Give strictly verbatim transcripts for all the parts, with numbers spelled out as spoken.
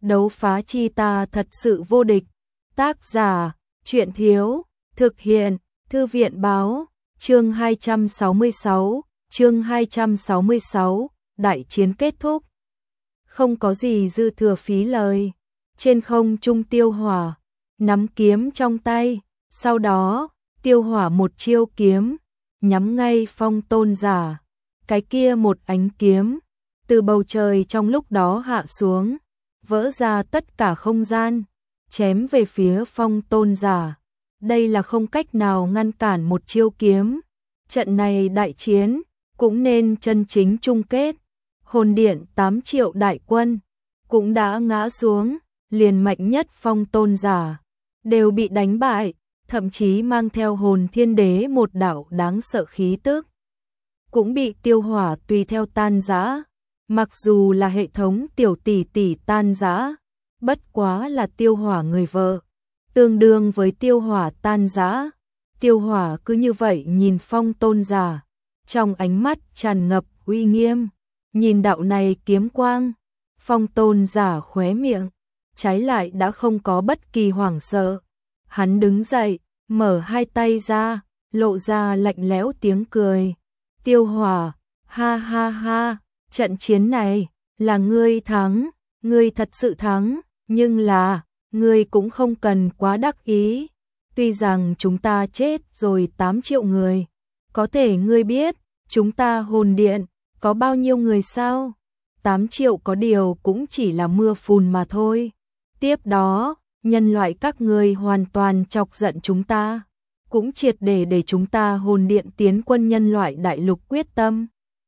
đấu phá chi ta thật sự vô địch. Tác giả, truyện thiếu, thực hiện, thư viện báo, chương hai trăm sáu mươi sáu, chương hai trăm sáu mươi sáu, đại chiến kết thúc. Không có gì dư thừa phí lời, trên không trung Tiêu Hỏa, nắm kiếm trong tay, sau đó, Tiêu Hỏa một chiêu kiếm, nhắm ngay Phong Tôn Giả, cái kia một ánh kiếm, từ bầu trời trong lúc đó hạ xuống, vỡ ra tất cả không gian, chém về phía Phong Tôn Giả. Đây là không cách nào ngăn cản một chiêu kiếm. Trận này đại chiến cũng nên chân chính chung kết. Hồn điện tám triệu đại quân cũng đã ngã xuống, liền mạnh nhất Phong Tôn Giả đều bị đánh bại, thậm chí mang theo Hồn Thiên Đế một đạo đáng sợ khí tức, cũng bị Tiêu Hỏa tùy theo tan rã. Mặc dù là hệ thống tiểu tỷ tỷ tan rã, bất quá là Tiêu Hỏa người vợ, tương đương với Tiêu Hỏa tan rã. Tiêu Hỏa cứ như vậy nhìn Phong Tôn Giả, trong ánh mắt tràn ngập uy nghiêm, nhìn đạo này kiếm quang, Phong Tôn Giả khóe miệng, trái lại đã không có bất kỳ hoảng sợ. Hắn đứng dậy, mở hai tay ra, lộ ra lạnh lẽo tiếng cười. Tiêu Hỏa, ha ha ha, trận chiến này là ngươi thắng, ngươi thật sự thắng, nhưng là, ngươi cũng không cần quá đắc ý. Tuy rằng chúng ta chết rồi tám triệu người, có thể ngươi biết, chúng ta hồn điện, có bao nhiêu người sao? tám triệu có điều cũng chỉ là mưa phùn mà thôi. Tiếp đó, nhân loại các ngươi hoàn toàn chọc giận chúng ta, cũng triệt để để chúng ta hồn điện tiến quân nhân loại đại lục quyết tâm.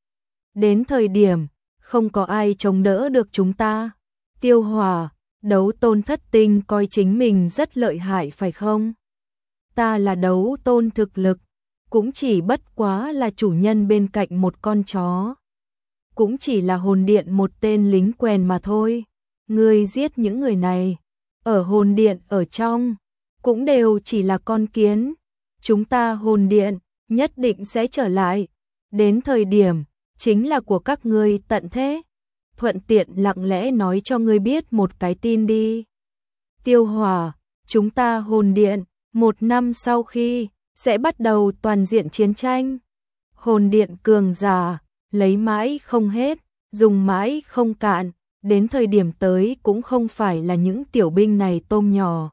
Đến thời điểm, không có ai chống đỡ được chúng ta. Tiêu Hỏa, đấu tôn thất tinh coi chính mình rất lợi hại phải không? Ta là đấu tôn thực lực, cũng chỉ bất quá là chủ nhân bên cạnh một con chó. Cũng chỉ là hồn điện một tên lính quèn mà thôi. Ngươi giết những người này, ở hồn điện ở trong, cũng đều chỉ là con kiến. Chúng ta hồn điện, nhất định sẽ trở lại. Đến thời điểm, chính là của các ngươi tận thế. Thuận tiện lặng lẽ nói cho ngươi biết một cái tin đi. Tiêu Hỏa, chúng ta hồn điện, một năm sau khi, sẽ bắt đầu toàn diện chiến tranh. Hồn điện cường giả, lấy mãi không hết, dùng mãi không cạn, đến thời điểm tới cũng không phải là những tiểu binh này tôm nhỏ.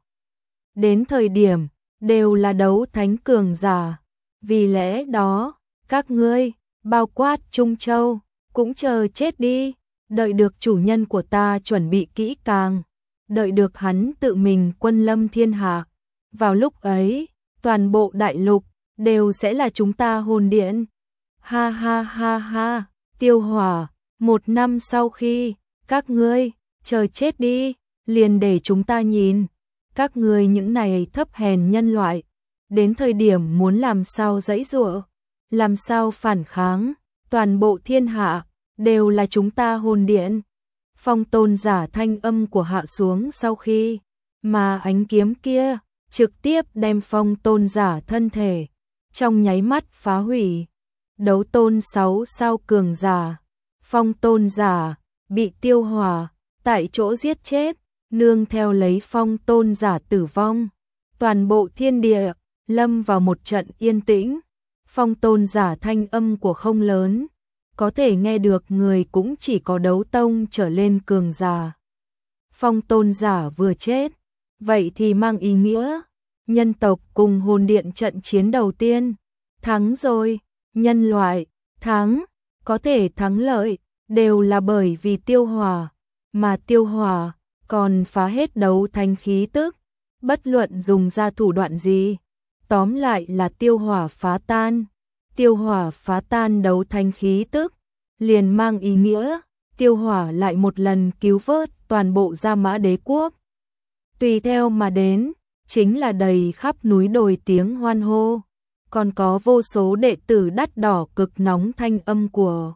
Đến thời điểm, đều là đấu thánh cường giả. Vì lẽ đó, các ngươi, bao quát Trung Châu, cũng chờ chết đi, đợi được chủ nhân của ta chuẩn bị kỹ càng, đợi được hắn tự mình quân lâm thiên hạ. Vào lúc ấy, toàn bộ đại lục, đều sẽ là chúng ta hồn điện. Ha ha ha ha, Tiêu Hỏa, một năm sau khi, các ngươi, chờ chết đi, liền để chúng ta nhìn. Các ngươi những này thấp hèn nhân loại, đến thời điểm muốn làm sao giãy giụa, làm sao phản kháng, toàn bộ thiên hạ, đều là chúng ta hồn điện. Phong Tôn Giả thanh âm của hạ xuống sau khi, mà ánh kiếm kia, trực tiếp đem Phong Tôn Giả thân thể, trong nháy mắt phá hủy. Đấu tôn sáu sao cường giả, Phong Tôn Giả, bị Tiêu Hỏa, tại chỗ giết chết, nương theo lấy Phong Tôn Giả tử vong. Toàn bộ thiên địa, lâm vào một trận yên tĩnh. Phong Tôn Giả thanh âm của không lớn, có thể nghe được người cũng chỉ có đấu tông trở lên cường giả. Phong Tôn Giả vừa chết, vậy thì mang ý nghĩa, nhân tộc cùng hồn điện trận chiến đầu tiên, thắng rồi, nhân loại, thắng, có thể thắng lợi, đều là bởi vì Tiêu Hỏa, mà Tiêu Hỏa còn phá hết đấu thánh khí tức, bất luận dùng ra thủ đoạn gì, tóm lại là Tiêu Hỏa phá tan. Tiêu Hỏa phá tan đấu thánh khí tức, liền mang ý nghĩa, Tiêu Hỏa lại một lần cứu vớt toàn bộ Gia Mã Đế quốc. Tùy theo mà đến, chính là đầy khắp núi đồi tiếng hoan hô, còn có vô số đệ tử đắt đỏ cực nóng thanh âm của.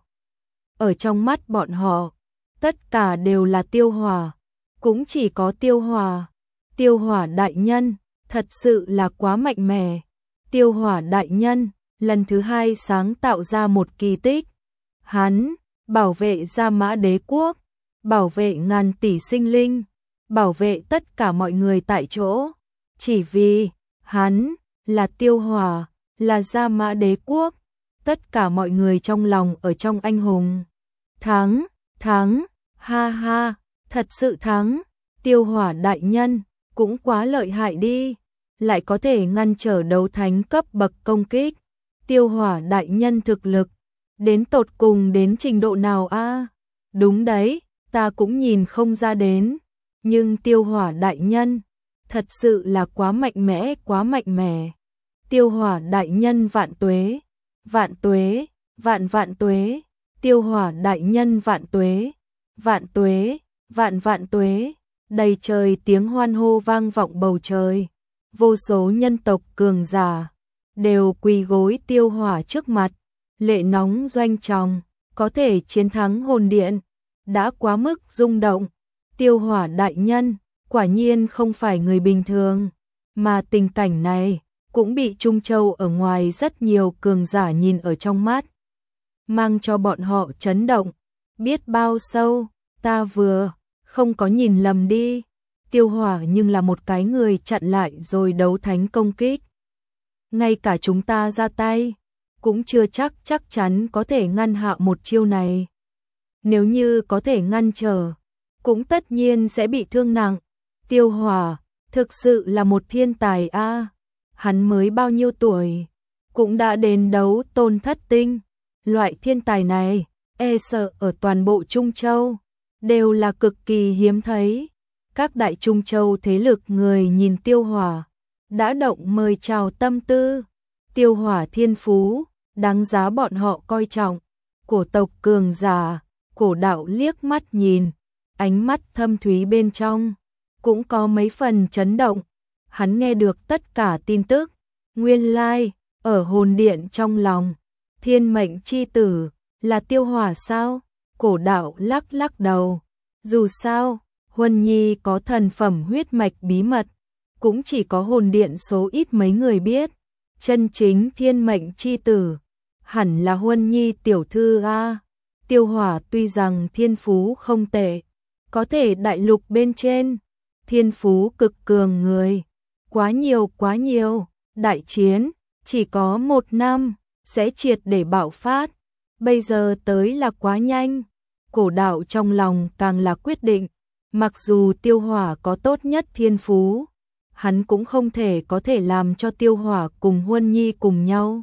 Ở trong mắt bọn họ, tất cả đều là Tiêu Hỏa, cũng chỉ có Tiêu Hỏa. Tiêu Hỏa đại nhân, thật sự là quá mạnh mẽ. Tiêu Hỏa đại nhân, lần thứ hai sáng tạo ra một kỳ tích. Hắn, bảo vệ Gia Mã Đế quốc, bảo vệ ngàn tỷ sinh linh, bảo vệ tất cả mọi người tại chỗ, chỉ vì hắn là Tiêu Hỏa, là Gia Mã Đế quốc, tất cả mọi người trong lòng ở trong anh hùng. Thắng, thắng, ha ha, thật sự thắng, Tiêu Hỏa đại nhân, cũng quá lợi hại đi, lại có thể ngăn trở đấu thánh cấp bậc công kích. Tiêu Hỏa đại nhân thực lực, đến tột cùng đến trình độ nào a? Đúng đấy, ta cũng nhìn không ra đến, nhưng Tiêu Hỏa đại nhân, thật sự là quá mạnh mẽ, quá mạnh mẽ. Tiêu Hỏa đại nhân vạn tuế, vạn tuế, vạn vạn tuế, Tiêu Hỏa đại nhân vạn tuế, vạn tuế, vạn vạn tuế, đầy trời tiếng hoan hô vang vọng bầu trời, vô số nhân tộc cường giả đều quỳ gối Tiêu Hỏa trước mặt, lệ nóng doanh tròng, có thể chiến thắng hồn điện, đã quá mức rung động. Tiêu Hỏa đại nhân, quả nhiên không phải người bình thường, mà tình cảnh này cũng bị Trung Châu ở ngoài rất nhiều cường giả nhìn ở trong mắt, mang cho bọn họ chấn động. Biết bao sâu, ta vừa không có nhìn lầm đi, Tiêu Hỏa nhưng là một cái người chặn lại rồi đấu thánh công kích. Ngay cả chúng ta ra tay, cũng chưa chắc chắc chắn có thể ngăn hạ một chiêu này. Nếu như có thể ngăn trở, cũng tất nhiên sẽ bị thương nặng. Tiêu Hỏa, thực sự là một thiên tài a. Hắn mới bao nhiêu tuổi, cũng đã đến đấu tôn thất tinh. Loại thiên tài này, e sợ ở toàn bộ Trung Châu, đều là cực kỳ hiếm thấy. Các đại Trung Châu thế lực người nhìn Tiêu Hỏa, đã động mời chào tâm tư. Tiêu Hỏa thiên phú, đáng giá bọn họ coi trọng. Cổ tộc cường giả, Cổ đạo liếc mắt nhìn, ánh mắt thâm thúy bên trong, cũng có mấy phần chấn động. Hắn nghe được tất cả tin tức, nguyên lai, ở hồn điện trong lòng, thiên mệnh chi tử, là Tiêu Hỏa sao? Cổ đạo lắc lắc đầu, dù sao, Huân Nhi có thần phẩm huyết mạch bí mật, cũng chỉ có hồn điện số ít mấy người biết, chân chính thiên mệnh chi tử, hẳn là Huân Nhi tiểu thư a. Tiêu Hỏa tuy rằng thiên phú không tệ, có thể đại lục bên trên, thiên phú cực cường người, quá nhiều quá nhiều, đại chiến, chỉ có một năm, sẽ triệt để bạo phát, bây giờ tới là quá nhanh. Cổ đạo trong lòng càng là quyết định, mặc dù Tiêu Hỏa có tốt nhất thiên phú, hắn cũng không thể có thể làm cho Tiêu Hỏa cùng Huân Nhi cùng nhau.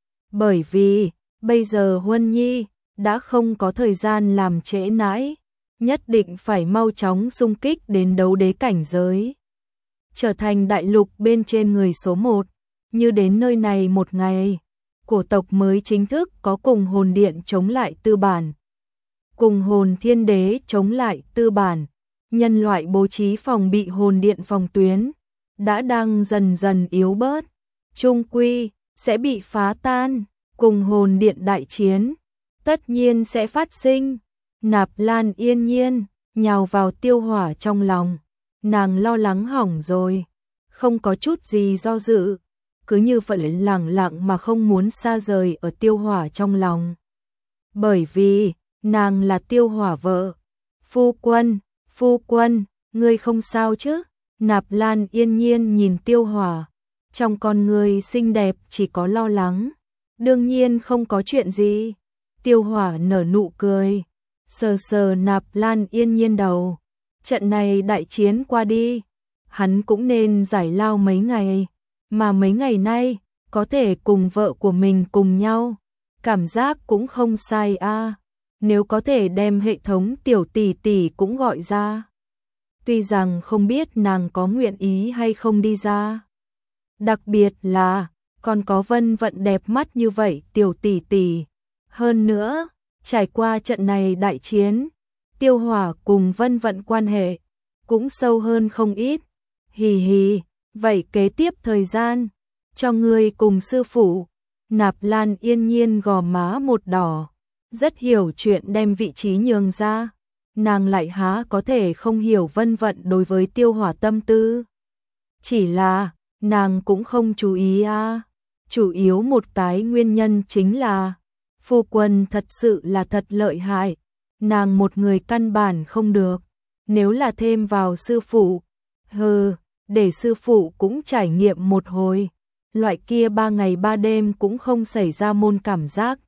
Bởi vì, bây giờ Huân Nhi đã không có thời gian làm trễ nãi, nhất định phải mau chóng xung kích đến đấu đế cảnh giới, trở thành đại lục bên trên người số một. Như đến nơi này một ngày, cổ tộc mới chính thức có cùng hồn điện chống lại tư bản, cùng hồn thiên đế chống lại tư bản, nhân loại bố trí phòng bị hồn điện phòng tuyến, đã đang dần dần yếu bớt, chung quy sẽ bị phá tan, cùng hồn điện đại chiến, tất nhiên sẽ phát sinh. Nạp Lan yên nhiên, nhào vào Tiêu Hỏa trong lòng, nàng lo lắng hỏng rồi, không có chút gì do dự, cứ như vậy lẳng lặng mà không muốn xa rời ở Tiêu Hỏa trong lòng. Bởi vì, nàng là Tiêu Hỏa vợ. Phu quân, phu quân, ngươi không sao chứ? Nạp Lan yên nhiên nhìn Tiêu Hỏa, trong con người xinh đẹp chỉ có lo lắng. Đương nhiên không có chuyện gì. Tiêu Hỏa nở nụ cười, sờ sờ Nạp Lan yên nhiên đầu. Trận này đại chiến qua đi, hắn cũng nên giải lao mấy ngày, mà mấy ngày nay, có thể cùng vợ của mình cùng nhau, cảm giác cũng không sai a. Nếu có thể đem hệ thống tiểu tỷ tỷ cũng gọi ra. Tuy rằng không biết nàng có nguyện ý hay không đi ra. Đặc biệt là, còn có Vân Vận đẹp mắt như vậy tiểu tỷ tỷ. Hơn nữa, trải qua trận này đại chiến, Tiêu Hỏa cùng Vân Vận quan hệ cũng sâu hơn không ít. Hì hì, vậy kế tiếp thời gian, cho ngươi cùng sư phụ. Nạp Lan yên nhiên gò má một đỏ, rất hiểu chuyện đem vị trí nhường ra. Nàng lại há có thể không hiểu Vân Vận đối với Tiêu Hỏa tâm tư. Chỉ là, nàng cũng không chú ý à. Chủ yếu một cái nguyên nhân chính là, phu quân thật sự là thật lợi hại, nàng một người căn bản không được. nếu là thêm vào sư phụ, hừ, để sư phụ cũng trải nghiệm một hồi, loại kia ba ngày ba đêm cũng không xảy ra môn cảm giác.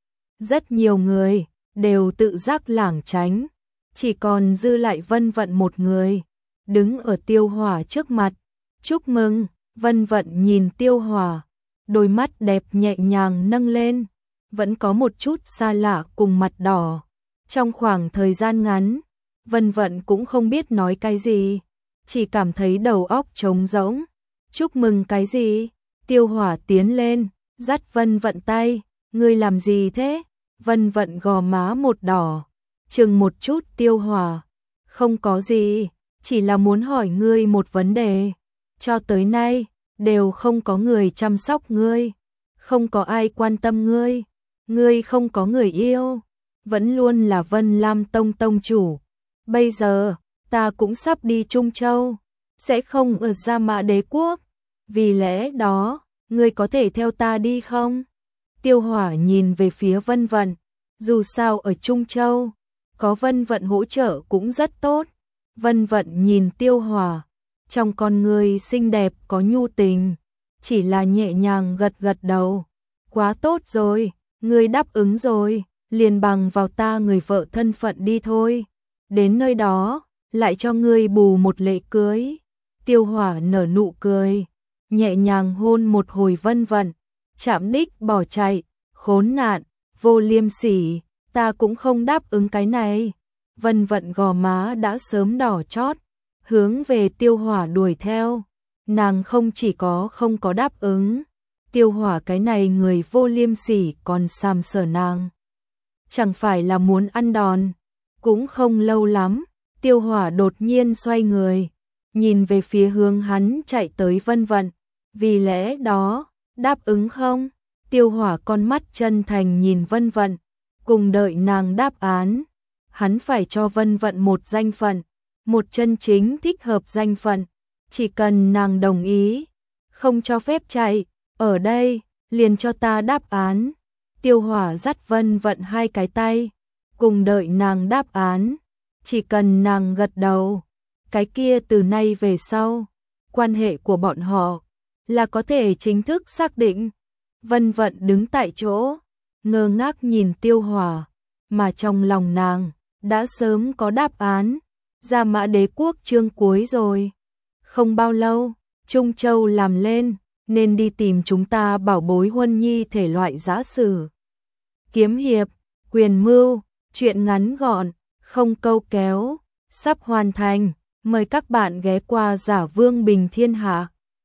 Rất nhiều người đều tự giác lảng tránh, chỉ còn dư lại Vân Vận một người, đứng ở Tiêu Hỏa trước mặt. Chúc mừng, Vân Vận nhìn Tiêu Hỏa, đôi mắt đẹp nhẹ nhàng nâng lên, vẫn có một chút xa lạ cùng mặt đỏ. Trong khoảng thời gian ngắn, Vân Vận cũng không biết nói cái gì, chỉ cảm thấy đầu óc trống rỗng. Chúc mừng cái gì? Tiêu Hỏa tiến lên, dắt Vân Vận tay, ngươi làm gì thế? Vân Vận gò má một đỏ, chừng một chút Tiêu Hỏa, không có gì, chỉ là muốn hỏi ngươi một vấn đề. Cho tới nay, đều không có người chăm sóc ngươi, không có ai quan tâm ngươi, ngươi không có người yêu, vẫn luôn là Vân Lam Tông tông chủ. Bây giờ, ta cũng sắp đi Trung Châu, sẽ không ở Gia Mã Đế Quốc, vì lẽ đó, ngươi có thể theo ta đi không? Tiêu Hỏa nhìn về phía Vân Vận, dù sao ở Trung Châu, có Vân Vận hỗ trợ cũng rất tốt. Vân Vận nhìn Tiêu Hỏa, trong con người xinh đẹp có nhu tình, chỉ là nhẹ nhàng gật gật đầu. Quá tốt rồi, ngươi đáp ứng rồi, liền bằng vào ta người vợ thân phận đi thôi. Đến nơi đó, lại cho ngươi bù một lễ cưới. Tiêu Hỏa nở nụ cười, nhẹ nhàng hôn một hồi Vân Vận, chạm đích bỏ chạy, khốn nạn, vô liêm sỉ, ta cũng không đáp ứng cái này. Vân Vận gò má đã sớm đỏ chót, hướng về Tiêu Hỏa đuổi theo. Nàng không chỉ có không có đáp ứng, Tiêu Hỏa cái này người vô liêm sỉ còn sàm sờ nàng. Chẳng phải là muốn ăn đòn. Cũng không lâu lắm, Tiêu Hỏa đột nhiên xoay người, nhìn về phía hướng hắn chạy tới Vân Vận. Vì lẽ đó, đáp ứng không? Tiêu Hỏa con mắt chân thành nhìn Vân Vận, cùng đợi nàng đáp án. Hắn phải cho Vân Vận một danh phận, một chân chính thích hợp danh phận, chỉ cần nàng đồng ý, không cho phép chạy, ở đây, liền cho ta đáp án. Tiêu Hỏa dắt Vân Vận hai cái tay, cùng đợi nàng đáp án, chỉ cần nàng gật đầu, cái kia từ nay về sau, quan hệ của bọn họ là có thể chính thức xác định. Vân Vận đứng tại chỗ, ngơ ngác nhìn Tiêu Hỏa, mà trong lòng nàng đã sớm có đáp án. Gia Mã Đế Quốc chương cuối rồi. Không bao lâu, Trung Châu làm lên, nên đi tìm chúng ta bảo bối huân nhi thể loại giã sử. Kiếm hiệp, quyền mưu, chuyện ngắn gọn, không câu kéo, sắp hoàn thành. Mời các bạn ghé qua Giả Vương Bình Thiên Hạ.